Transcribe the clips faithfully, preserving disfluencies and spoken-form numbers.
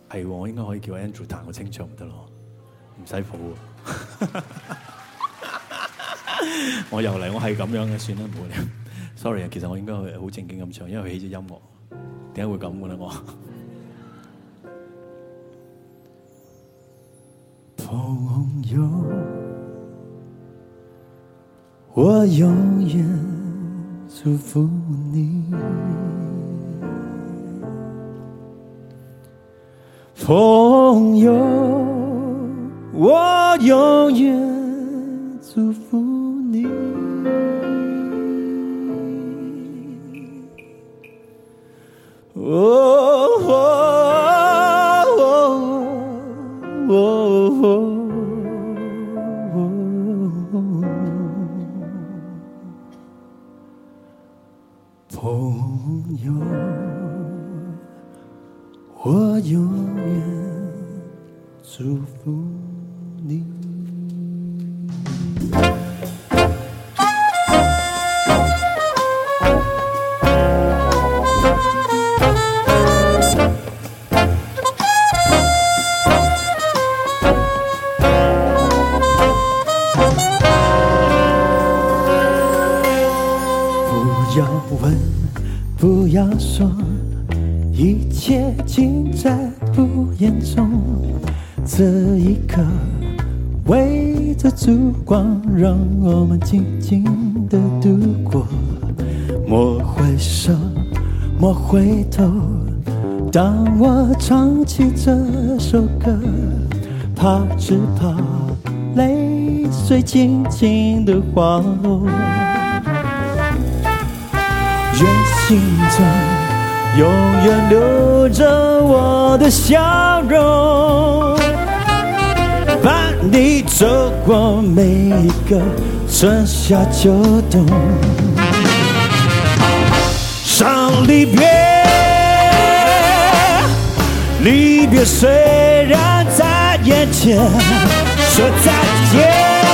係喎，我應該可以叫 Andrew 彈個清唱唔得咯，唔使譜喎。我又嚟，我係咁樣嘅，算啦，唔好理。Sorry 啊，其實我應該係好正經咁唱，因為佢起咗音樂。點解會咁嘅咧？我朋友，我永遠祝福你。朋友，我永遠祝福你。哦哦哦哦哦，朋友，我永遠祝福你。不要問，不要說，一切盡在不言中。這一刻圍着燭光，讓我們靜靜地度過。莫回首，莫回頭，當我唱起這首歌，怕只怕淚水輕輕地滑落。願心中永遠留着我的笑容，伴你走過每一個春夏秋冬。sans離別，離別雖然在眼前，說再見，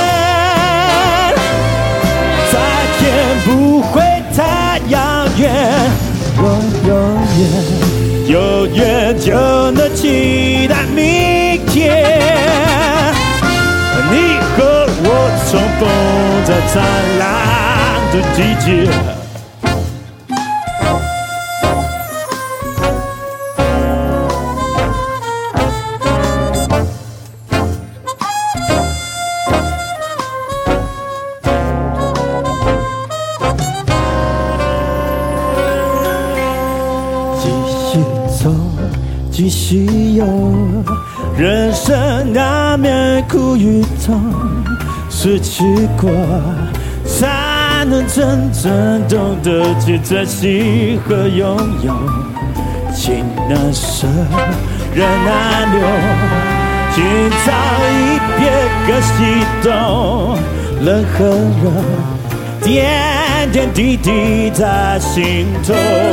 再見不會太遙遠，我永遠永遠就能期待明天，你和我重逢在燦爛的季節。繼續有，人生難免苦與痛，失去過才能真正懂得去珍惜和擁有。情難捨，人難留，今朝一別更心動，冷和熱，點點滴滴在心頭。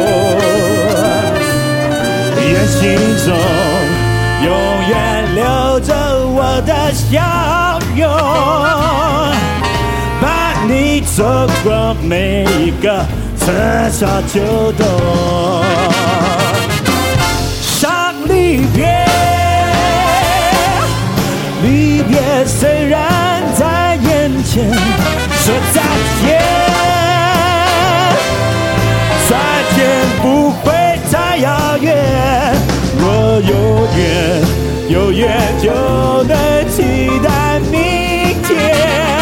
願心中永遠留着我的笑容，伴你走過每一個春夏秋冬。sans離別，離別雖然在眼前，說再見，再見不會太遙遠，我永遠永遠就能期待明天，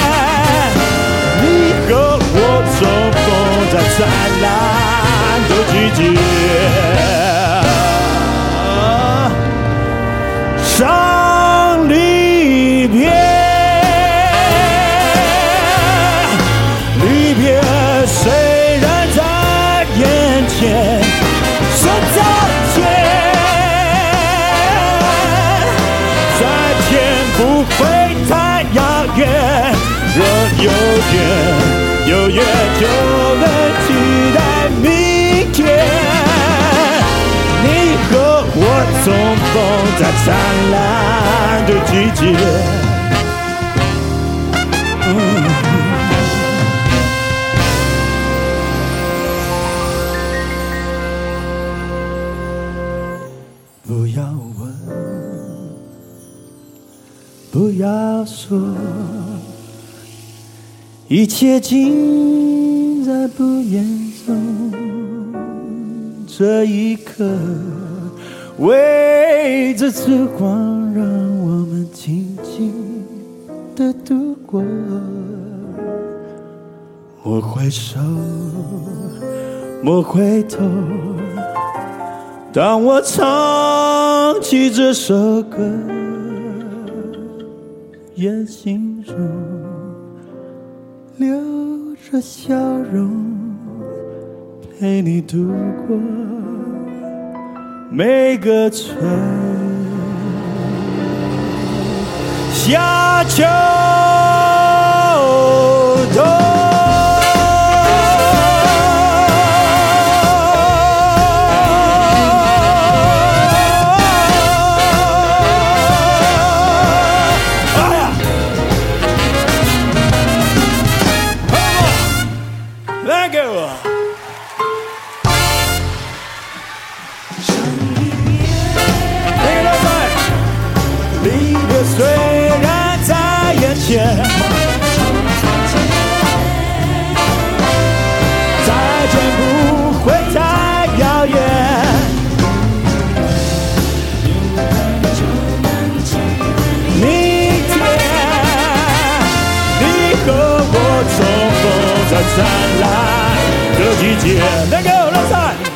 你和我重逢在燦爛的季節。sans離別，離別雖然在眼前，說再見，再見不會太遙遠，若有緣有緣就能期待明天，你和我重逢在燦爛的季節。嗯不要問， 不要说，一切尽在不言中。这一刻，围着烛光，让我们静静地度过。莫回首，莫回头，当我唱起这首歌，眼睛中流着笑容，陪你度过每个春夏秋冬。虽然在眼前，再见不会太遥远。明天，你和我重逢在灿烂的季节。Let go， 来赛。